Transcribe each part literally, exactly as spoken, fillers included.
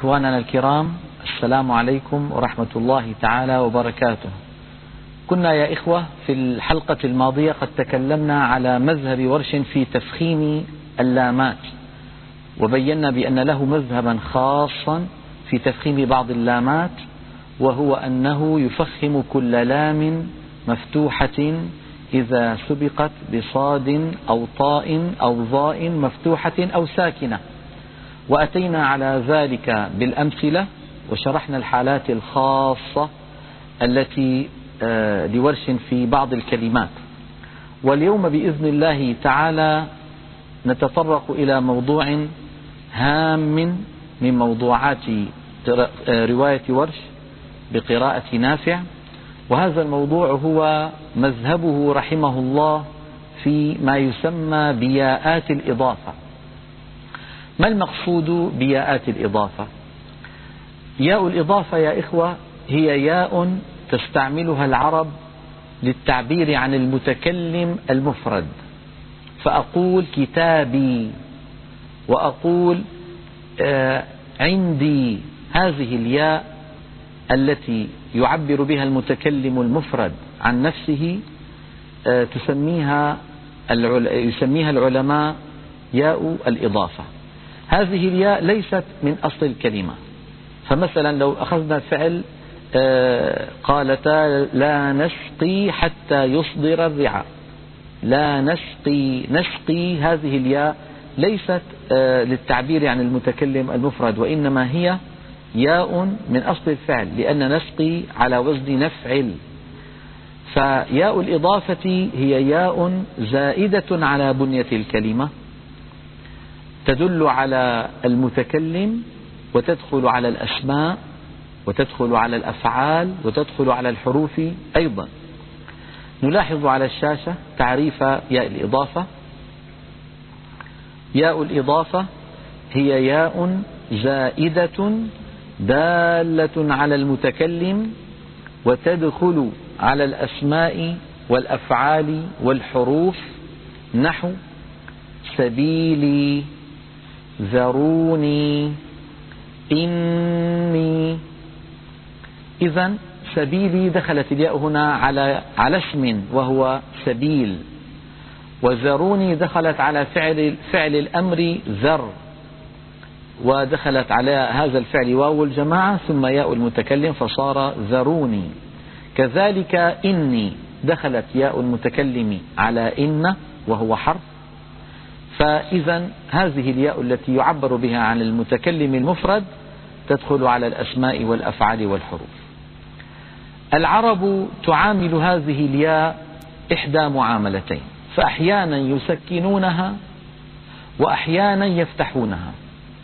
إخواننا الكرام، السلام عليكم ورحمة الله تعالى وبركاته. كنا يا إخوة في الحلقة الماضية قد تكلمنا على مذهب ورش في تفخيم اللامات، وبينا بأن له مذهبا خاصا في تفخيم بعض اللامات، وهو أنه يفخم كل لام مفتوحة إذا سبقت بصاد أو طاء أو ظاء مفتوحة أو ساكنة، وأتينا على ذلك بالأمثلة وشرحنا الحالات الخاصة التي لورش في بعض الكلمات. واليوم بإذن الله تعالى نتطرق إلى موضوع هام من موضوعات رواية ورش بقراءة نافع، وهذا الموضوع هو مذهبه رحمه الله في ما يسمى بياءات الإضافة. ما المقصود بياءات الإضافة؟ ياء الإضافة يا إخوة هي ياء تستعملها العرب للتعبير عن المتكلم المفرد، فأقول كتابي وأقول آه عندي. هذه الياء التي يعبر بها المتكلم المفرد عن نفسه آه تسميها يسميها العلماء ياء الإضافة. هذه الياء ليست من أصل الكلمة، فمثلا لو أخذنا فعل آه قالتا لا نسقي حتى يصدر الرعاء، لا نسقي نسقي هذه الياء ليست آه للتعبير عن المتكلم المفرد، وإنما هي ياء من أصل الفعل، لأن نسقي على وزن نفعل. فياء الإضافة هي ياء زائدة على بنية الكلمة تدل على المتكلم، وتدخل على الأسماء، وتدخل على الأفعال، وتدخل على الحروف أيضا. نلاحظ على الشاشة تعريف ياء الإضافة. ياء الإضافة هي ياء زائدة دالة على المتكلم، وتدخل على الأسماء والأفعال والحروف، نحو سبيلي، ذروني، إني. إذن سبيلي دخلت الياء هنا على على اسم وهو سبيل، وذروني دخلت على فعل فعل الأمر ذر، ودخلت على هذا الفعل واو الجماعة ثم ياء المتكلم فصار ذروني. كذلك إني دخلت ياء المتكلم على إن وهو حرف. فإذا هذه الياء التي يعبر بها عن المتكلم المفرد تدخل على الأسماء والأفعال والحروف. العرب تعامل هذه الياء إحدى معاملتين، فأحيانا يسكنونها وأحيانا يفتحونها.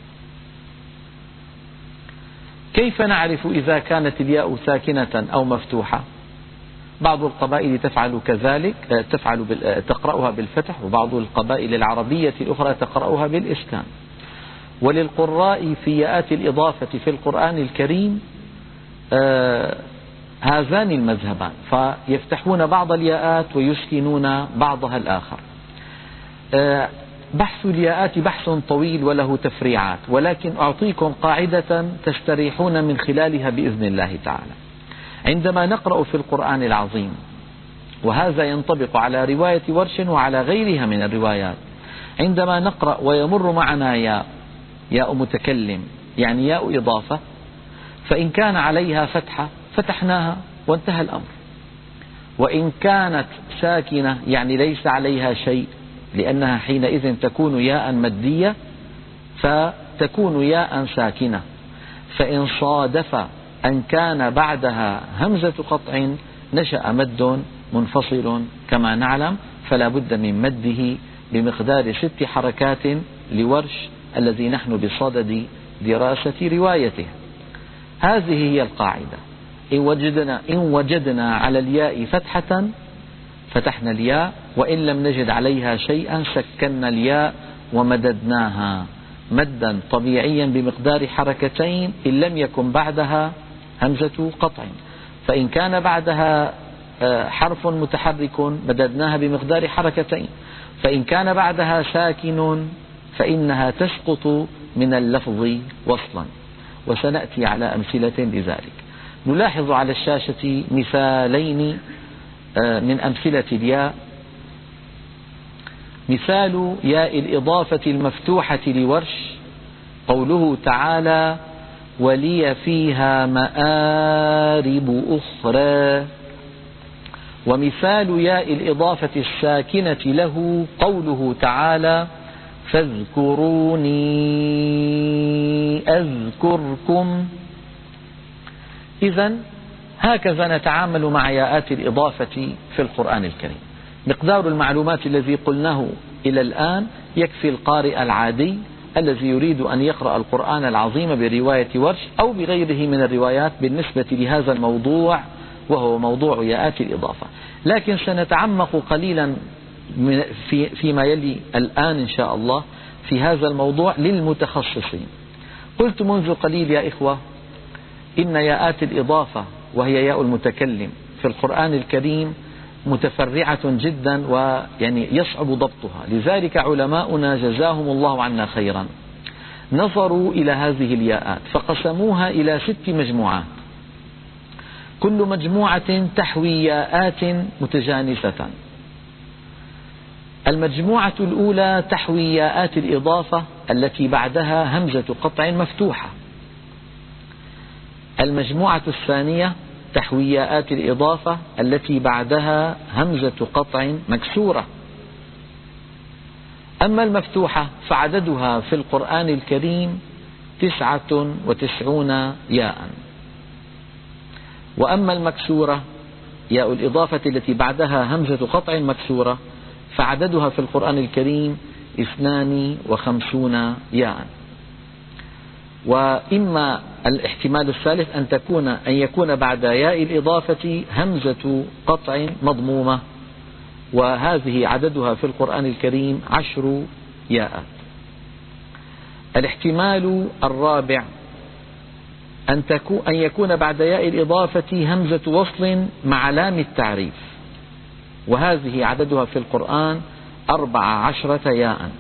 كيف نعرف إذا كانت الياء ساكنة أو مفتوحة؟ بعض القبائل تفعل كذلك، تفعل تقرأها بالفتح، وبعض القبائل العربية الأخرى تقرأها بالإسكان. وللقراء في ياءات الإضافة في القرآن الكريم آه هذان المذهبان، فيفتحون بعض الياءات ويسكنون بعضها الآخر. آه بحث الياءات بحث طويل وله تفريعات، ولكن أعطيكم قاعدة تستريحون من خلالها بإذن الله تعالى. عندما نقرأ في القرآن العظيم، وهذا ينطبق على رواية ورش وعلى غيرها من الروايات، عندما نقرأ ويمر معنا ياء ياء متكلم يعني ياء إضافة، فإن كان عليها فتحة فتحناها وانتهى الأمر، وإن كانت ساكنة يعني ليس عليها شيء، لأنها حينئذ تكون ياء مدية فتكون ياء ساكنة. فإن صادف أن كان بعدها همزة قطع نشأ مد منفصل كما نعلم، فلا بد من مده بمقدار ست حركات لورش الذي نحن بصدد دراسة روايته. هذه هي القاعدة. إن وجدنا, إن وجدنا على الياء فتحة فتحنا الياء، وإن لم نجد عليها شيئا سكنا الياء ومددناها مدا طبيعيا بمقدار حركتين إن لم يكن بعدها همزة قطع. فإن كان بعدها حرف متحرك مددناها بمقدار حركتين، فإن كان بعدها ساكن فإنها تسقط من اللفظ وصلا. وسنأتي على أمثلة لذلك. نلاحظ على الشاشة مثالين من أمثلة الياء. مثال ياء الإضافة المفتوحة لورش قوله تعالى ولي فيها مآرب أخرى. ومثال ياء الإضافة الساكنة له قوله تعالى فاذكروني أذكركم. إذن هكذا نتعامل مع ياءات الإضافة في القرآن الكريم. مقدار المعلومات الذي قلناه إلى الآن يكفي القارئ العادي الذي يريد أن يقرأ القرآن العظيم برواية ورش أو بغيره من الروايات بالنسبة لهذا الموضوع وهو موضوع ياءات الإضافة. لكن سنتعمق قليلا في فيما يلي الآن إن شاء الله في هذا الموضوع للمتخصصين. قلت منذ قليل يا إخوة إن ياءات الإضافة وهي ياء المتكلم في القرآن الكريم متفرعة جدا ويعني يصعب ضبطها. لذلك علماؤنا جزاهم الله عنا خيرا نظروا إلى هذه الياءات فقسموها إلى ست مجموعات، كل مجموعة تحوي ياءات متجانسة. المجموعة الأولى تحوي ياءات الإضافة التي بعدها همزة قطع مفتوحة. المجموعة الثانية تحوي ياءات الإضافة التي بعدها همزة قطع مكسورة. أما المفتوحة فعددها في القرآن الكريم تسعة وتسعون ياء. وأما المكسورة ياء الإضافة التي بعدها همزة قطع مكسورة فعددها في القرآن الكريم اثنان وخمسون ياء. وإما الاحتمال الثالث أن تكون أن يكون بعد ياء الإضافة همزة قطع مضمومة وهذه عددها في القرآن الكريم عشر ياء. الاحتمال الرابع أن, أن يكون بعد ياء الإضافة همزة وصل مع لام التعريف وهذه عددها في القرآن أربع عشرة ياء.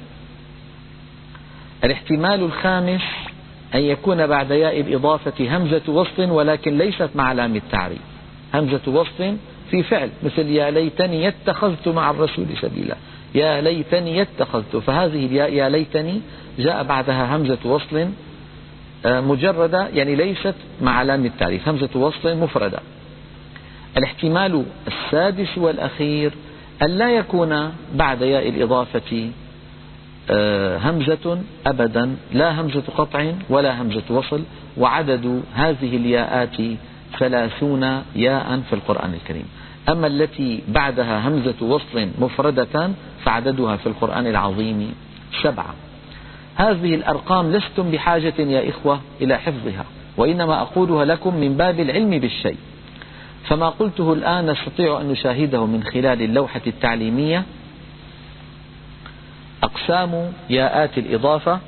الاحتمال الخامس أن يكون بعد ياء الإضافة همزة وصل ولكن ليست مع لام التعريف، همزة وصل في فعل مثل يا ليتني اتخذت مع الرسول سبيلا، يا ليتني اتخذت، فهذه الياء يا ليتني جاء بعدها همزة وصل مجردة يعني ليست مع لام التعريف، همزة وصل مفردة. الاحتمال السادس والأخير أن لا يكون بعد ياء الإضافة همزة أبدا، لا همزة قطع ولا همزة وصل، وعدد هذه الياءات ثلاثون ياء في القرآن الكريم. أما التي بعدها همزة وصل مفردة فعددها في القرآن العظيم سبعة. هذه الأرقام لستم بحاجة يا إخوة إلى حفظها، وإنما أقولها لكم من باب العلم بالشيء. فما قلته الآن نستطيع أن نشاهده من خلال اللوحة التعليمية. أقسام ياءات الإضافة: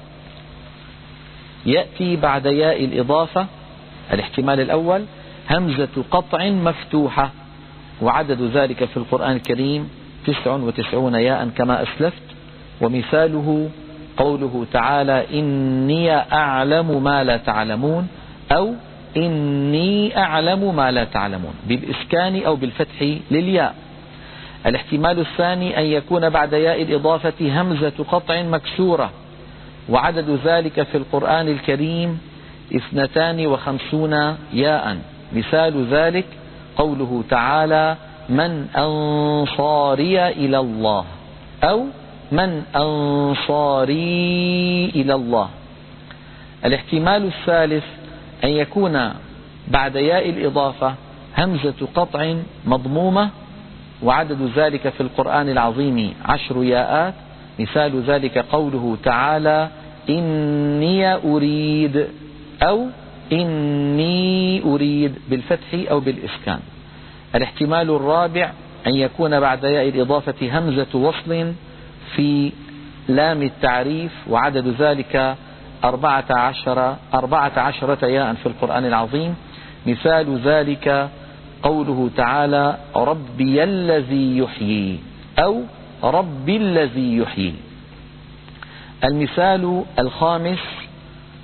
يأتي بعد ياء الإضافة الاحتمال الأول همزة قطع مفتوحة وعدد ذلك في القرآن الكريم تسع وتسعون ياء كما أسلفت. ومثاله قوله تعالى إني أعلم ما لا تعلمون أو إني أعلم ما لا تعلمون بالإسكان أو بالفتح للياء. الاحتمال الثاني أن يكون بعد ياء الإضافة همزة قطع مكسورة وعدد ذلك في القرآن الكريم اثنتان وخمسون ياء. مثال ذلك قوله تعالى من أنصاري إلى الله أو من أنصاري إلى الله. الاحتمال الثالث أن يكون بعد ياء الإضافة همزة قطع مضمومة وعدد ذلك في القرآن العظيم عشر ياءات. مثال ذلك قوله تعالى إني أريد أو إني أريد بالفتح أو بالإسكان. الاحتمال الرابع أن يكون بعد ياء الإضافة همزة وصل في لام التعريف وعدد ذلك أربعة عشر أربعة عشرة ياء في القرآن العظيم. مثال ذلك قوله تعالى ربي الذي يحيي أو ربي الذي يحيي. المثال الخامس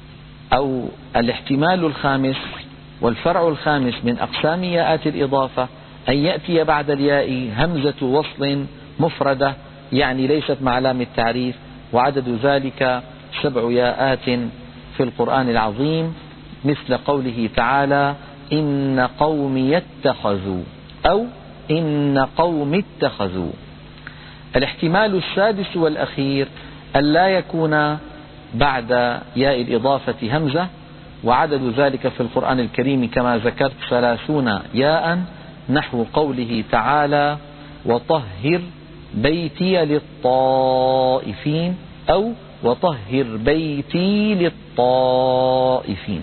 أو الاحتمال الخامس والفرع الخامس من أقسام ياءات الإضافة أن يأتي بعد الياء همزة وصل مفردة، يعني ليست مع لام التعريف، وعدد ذلك سبع ياءات في القرآن العظيم، مثل قوله تعالى إن قومي اتخذوا أو إن قوم اتخذوا. الاحتمال السادس والأخير ألا يكون بعد ياء الإضافة همزة، وعدد ذلك في القرآن الكريم كما ذكرت ثلاثون ياء، نحو قوله تعالى وطهر بيتي للطائفين أو وطهر بيتي للطائفين.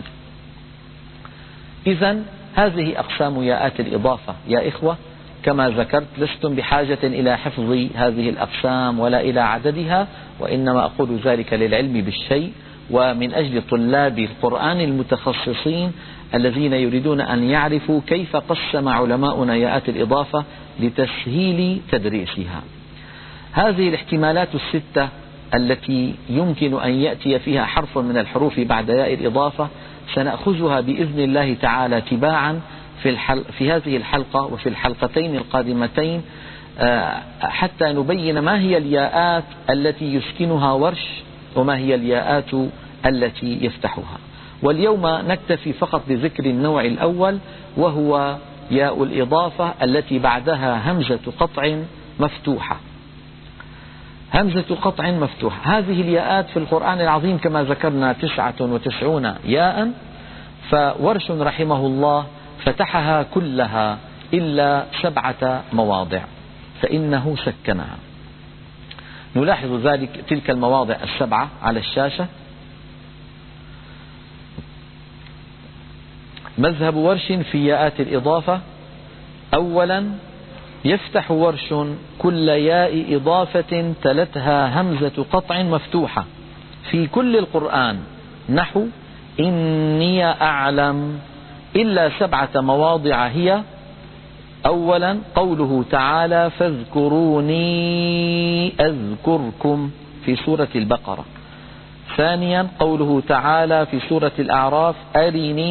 إذن هذه أقسام ياءات الإضافة يا إخوة. كما ذكرت لستم بحاجة إلى حفظ هذه الأقسام ولا إلى عددها، وإنما أقول ذلك للعلم بالشيء ومن أجل طلاب القرآن المتخصصين الذين يريدون أن يعرفوا كيف قسم علماؤنا ياءات الإضافة لتسهيل تدريسها. هذه الاحتمالات الستة التي يمكن أن يأتي فيها حرف من الحروف بعد ياء الإضافة سنأخذها بإذن الله تعالى تباعا في, الحل في هذه الحلقة وفي الحلقتين القادمتين، حتى نبين ما هي الياءات التي يسكنها ورش وما هي الياءات التي يفتحها. واليوم نكتفي فقط بذكر النوع الأول، وهو ياء الإضافة التي بعدها همزة قطع مفتوحة. همزة قطع مفتوحة، هذه الياءات في القرآن العظيم كما ذكرنا تسعة وتسعون ياء، فورش رحمه الله فتحها كلها إلا سبعة مواضع فإنه سكنها. نلاحظ ذلك تلك المواضع السبعة على الشاشة. مذهب ورش في ياءات الإضافة: أولا يفتح ورش كل ياء إضافة تلتها همزة قطع مفتوحة في كل القرآن، نحو إني أعلم، إلا سبعة مواضع هي: أولا قوله تعالى فاذكروني أذكركم في سورة البقرة. ثانيا قوله تعالى في سورة الأعراف أرني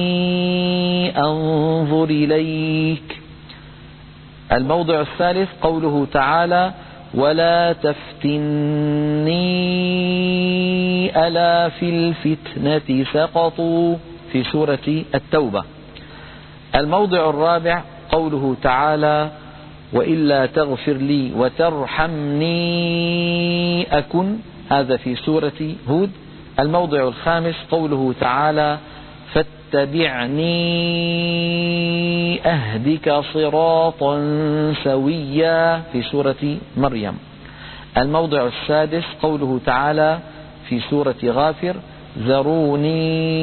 أنظر إليك. الموضع الثالث قوله تعالى ولا تفتني ألا في الفتنة سقطوا في سورة التوبة. الموضع الرابع قوله تعالى وإلا تغفر لي وترحمني أكن، هذا في سورة هود. الموضع الخامس قوله تعالى فاتبعني أهدك صراطا سويا في سورة مريم. الموضع السادس قوله تعالى في سورة غافر ذروني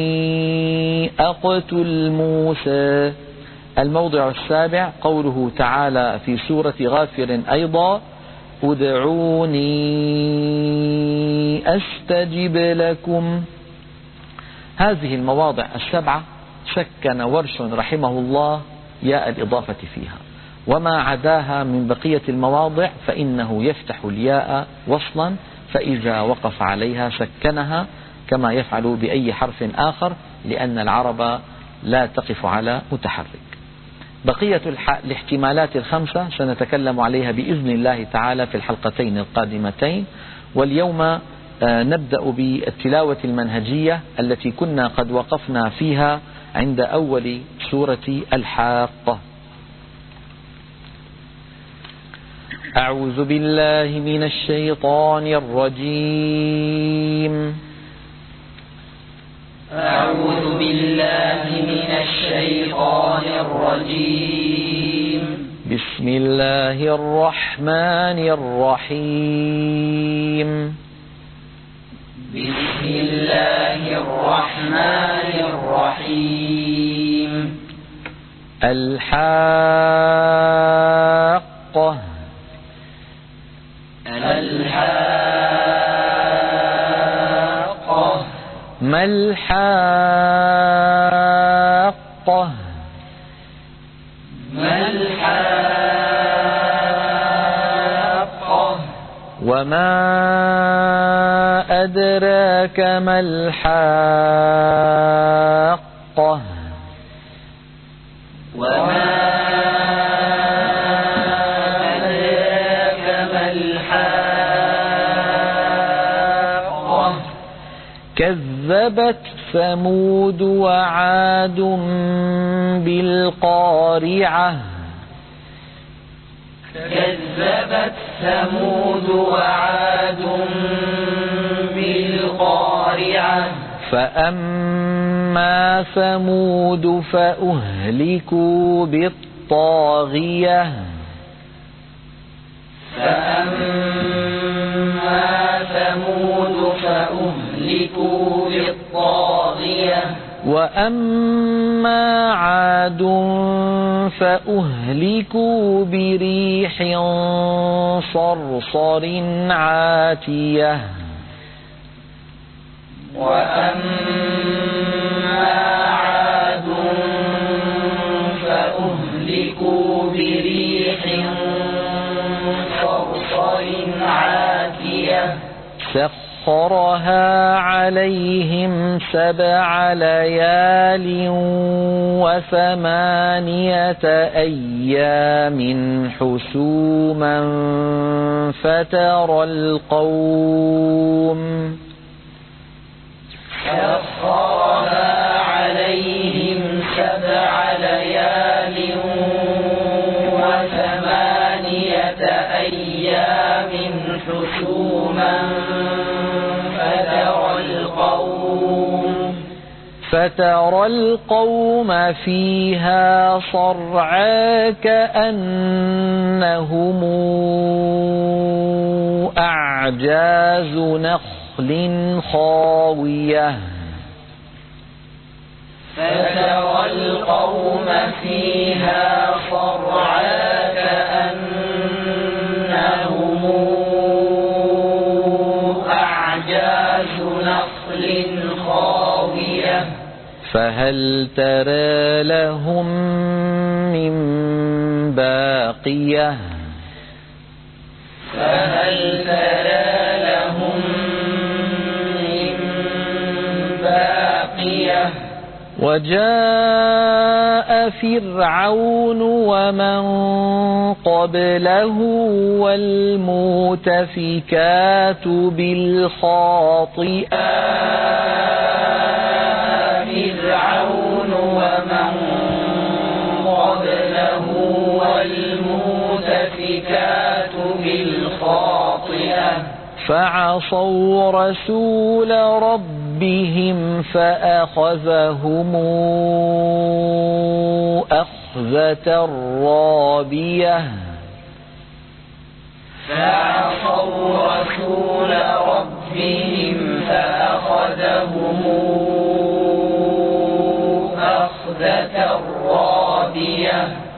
أقتل موسى. الموضع السابع قوله تعالى في سورة غافر أيضا ادعوني أستجب لكم. هذه المواضع السبعة سكن ورش رحمه الله ياء الإضافة فيها، وما عداها من بقية المواضع فإنه يفتح الياء وصلا، فإذا وقف عليها سكنها كما يفعل بأي حرف آخر، لأن العرب لا تقف على متحرك. بقية الاحتمالات الخمسة سنتكلم عليها بإذن الله تعالى في الحلقتين القادمتين. واليوم نبدأ بالتلاوة المنهجية التي كنا قد وقفنا فيها عند أول سورة الحاقة. أعوذ بالله من الشيطان الرجيم. أعوذ بالله من الشيطان الرجيم. بسم الله الرحمن الرحيم. بسم الله الرحمن الرحيم. الحاقة. الحاقة. ما الحاقة؟ ما الحاقة؟ وما أدراك ما الحاقة وما أدراك ما الحاقة كذبت ثمود وعاد بالقارعة كذبت ثمود وعاد بالقارعة فأما ثمود فأهلكوا بالطاغية فأما ثمود فأهلكوا بالطاغية وأما عاد فأهلكوا بريح صرصر عاتية وأما عاد فأهلكوا بريح صرصر عاتية سخرها عليهم سبع ليال وثمانية أيام حسوما فترى القوم سخرها عليهم سبع ليال وثمانية أيام حسوما فترى القوم فترى القوم فيها صرعى كأنهم أعجاز نخل خاوية فترى القوم فيها صرعى كأنهم أعجاز نخل خاوية فهل ترى لهم من باقية فهل ترى لهم من باقية وجاء فرعون ومن قبله والمؤتفكات بالخاطئة فرعون ومن قبله والمؤتفكات بالخاطئة فعصوا رسول ربهم فأخذهم أخذة رابية فعصوا رسول ربهم فأخذهم أخذة رابية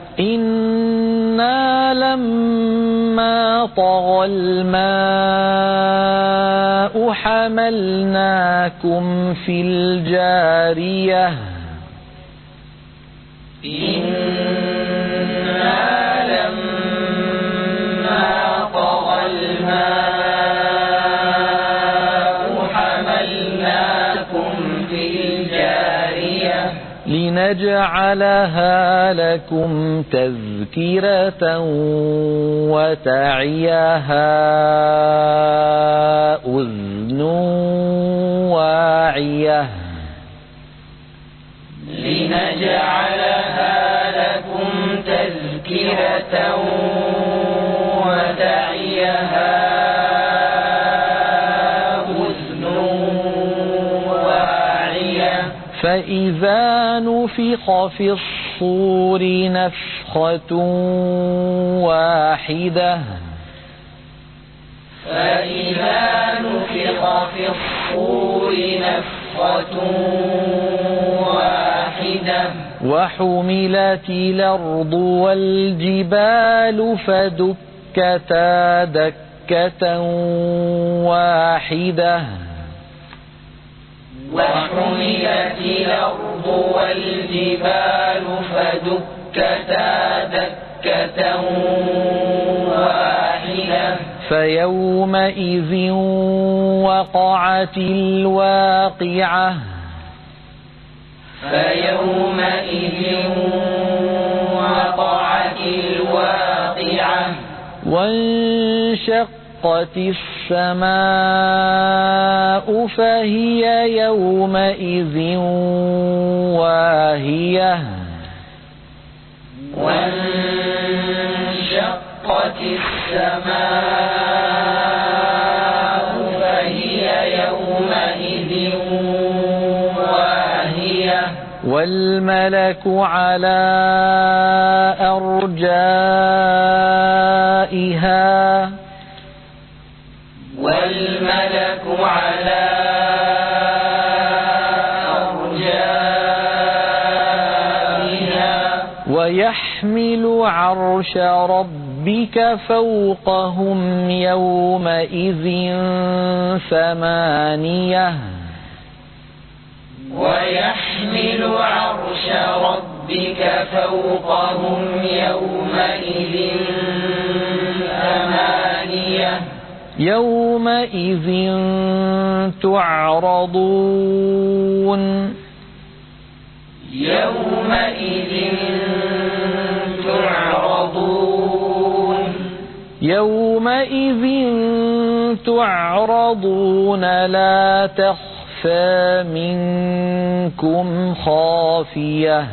إنا لما طغى الماء حملناكم في الجارية إنا لما طغى الماء حملناكم في الجارية لنجعلها لكم تذكرة وتعيها أذن واعية لنجعلها لكم تذكرة وتعيها أذن واعية فإذا نفخ في الصور نفخة واحدة فإذا نفخ في الصور نفخة واحدة وحملت الأرض والجبال فدكتا دكة واحدة وحملت الأرض والجبال فدكتا دكة واحدة فيومئذ وقعت الواقعة فيومئذ وقعت الواقعة وانشقت السماء فهي يومئذ واهية وانشقت السماء فهي يومئذ واهية والملك على أرجائها والملك على أرجائها ويحمل عرش ربك فوقهم يومئذ ثمانية ويحمل عرش ربك فوقهم يومئذ ثمانية يومئذ تعرضون يومئذ تعرضون يومئذ تعرضون لا تخفى منكم خافية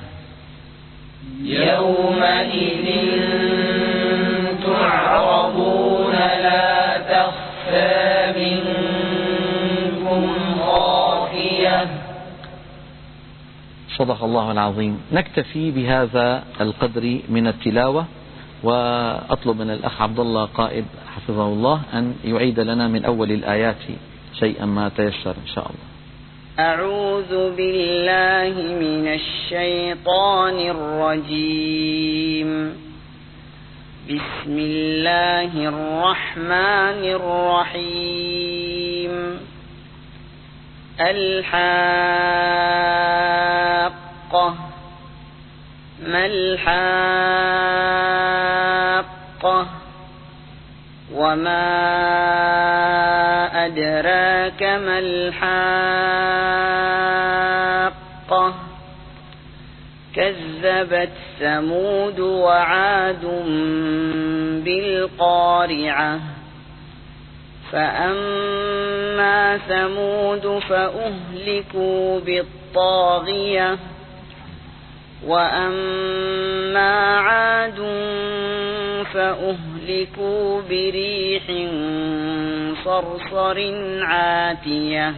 يومئذ تعرضون لا تخفى منكم خافية. صدق الله العظيم. نكتفي بهذا القدر من التلاوة، وأطلب من الأخ عبد الله قائد حفظه الله أن يعيد لنا من أول الآيات شيئا ما تيسر إن شاء الله. أعوذ بالله من الشيطان الرجيم. بسم الله الرحمن الرحيم. الحاقة ما الحاقة وما أدراك ما الحاقة كذبت ثمود وعاد بالقارعة فأما ثمود فأهلكوا بالطاغية وأما عاد فأهلكوا بريح صرصر عاتية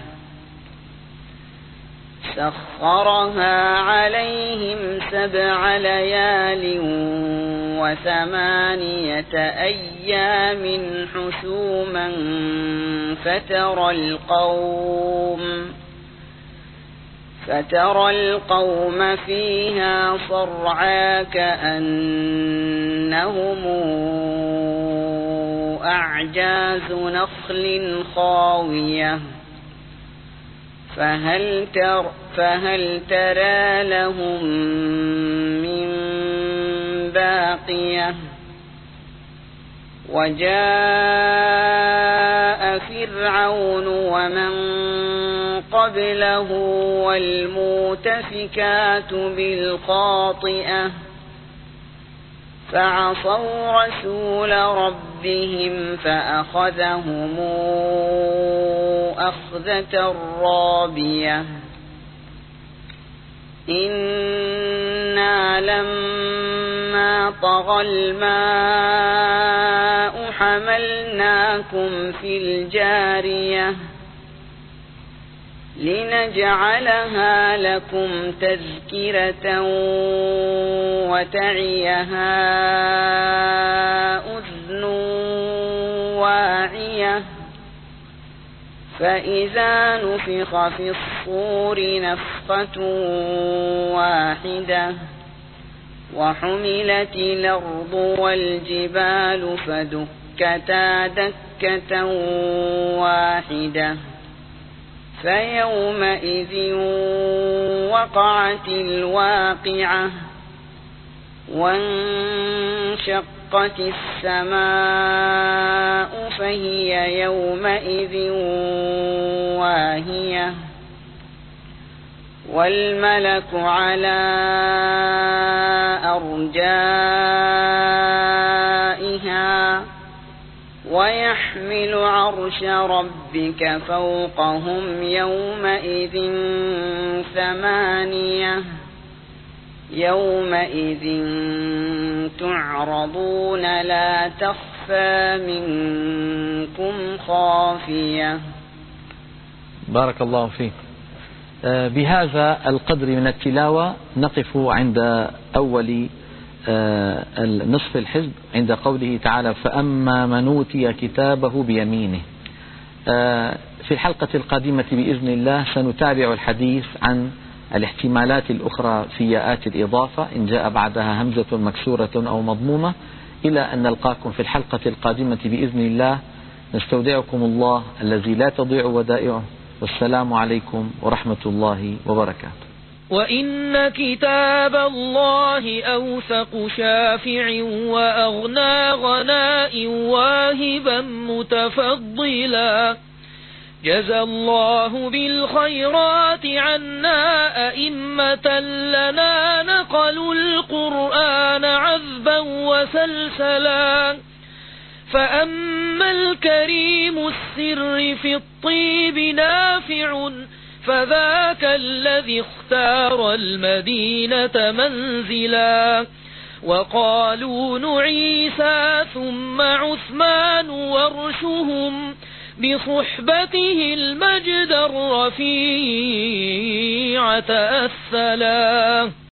سخرها عليهم سبع ليال وثمانية أيام حسوما فترى القوم فترى القوم فيها صرعى كأنهم أعجاز نخل خاوية فهل تر فهل ترى لهم من باقية وجاء فرعون ومن قبله والمؤتفكات بالخاطئة فعصوا رسول ربهم فأخذهم أخذة رابية إنا لما طغى الماء حملناكم في الجارية لنجعلها لكم تذكرة وتعيها أذن واعية فإذا نفخ في الصور نفخة واحدة وحملت الأرض والجبال فدكتا دكة واحدة فيومئذ وقعت الواقعة وانشقت وانشقت السماء فهي يومئذ واهية والملك على أرجائها ويحمل عرش ربك فوقهم يومئذ ثمانية يومئذ تعرضون لا تخفى منكم خافية. بارك الله فيك. بهذا القدر من التلاوة نقف عند أول نصف الحزب عند قوله تعالى فأما من أوتي كتابه بيمينه. في الحلقة القادمة بإذن الله سنتابع الحديث عن الاحتمالات الأخرى في ياءات الإضافة إن جاء بعدها همزة مكسورة أو مضمومة، إلى أن نلقاكم في الحلقة القادمة بإذن الله. نستودعكم الله الذي لا تضيع ودائعه، والسلام عليكم ورحمة الله وبركاته. وإن كتاب الله أوثق شافع وأغنى غناء واهبا متفضلا. جزى الله بالخيرات عنا أئمة لنا نقلوا القرآن عذبا وسلسلا. فأما الكريم السر في الطيب نافع فذاك الذي اختار المدينة منزلا. وقالون عيسى ثم عثمان ورشهم بصحبته المجد الرفيع تأثلا.